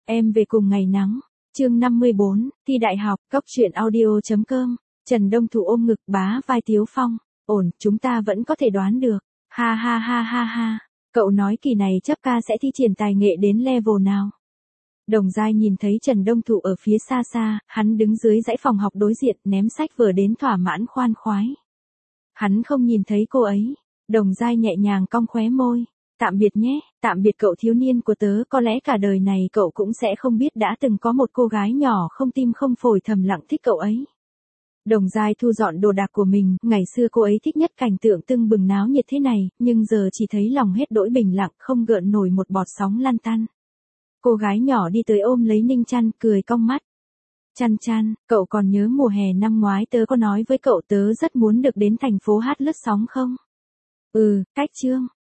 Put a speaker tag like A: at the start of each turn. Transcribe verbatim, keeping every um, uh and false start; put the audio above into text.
A: Em về cùng ngày nắng. Chương năm mươi bốn, thi đại học, cốc truyện audio.com. Trần Đông Thụ ôm ngực bá vai Tiếu Phong. Ổn, chúng ta vẫn có thể đoán được. Ha ha ha ha ha. Cậu nói kỳ này chấp ca sẽ thi triển tài nghệ đến level nào? Đồng Giai nhìn thấy Trần Đông Thụ ở phía xa xa, hắn đứng dưới dãy phòng học đối diện ném sách vở đến thỏa mãn khoan khoái. Hắn không nhìn thấy cô ấy. Đồng Giai nhẹ nhàng cong khóe môi. Tạm biệt nhé, tạm biệt cậu thiếu niên của tớ, có lẽ cả đời này cậu cũng sẽ không biết đã từng có một cô gái nhỏ không tim không phổi thầm lặng thích cậu ấy. Đồng Giai thu dọn đồ đạc của mình, ngày xưa cô ấy thích nhất cảnh tượng tưng bừng náo nhiệt thế này, nhưng giờ chỉ thấy lòng hết đỗi bình lặng, không gợn nổi một bọt sóng lăn tăn. Cô gái nhỏ đi tới ôm lấy Ninh Chăn, cười cong mắt. Chăn Chăn, cậu còn nhớ mùa hè năm ngoái tớ có nói với cậu tớ rất muốn được đến thành phố hát lướt sóng không? Ừ, cách chương.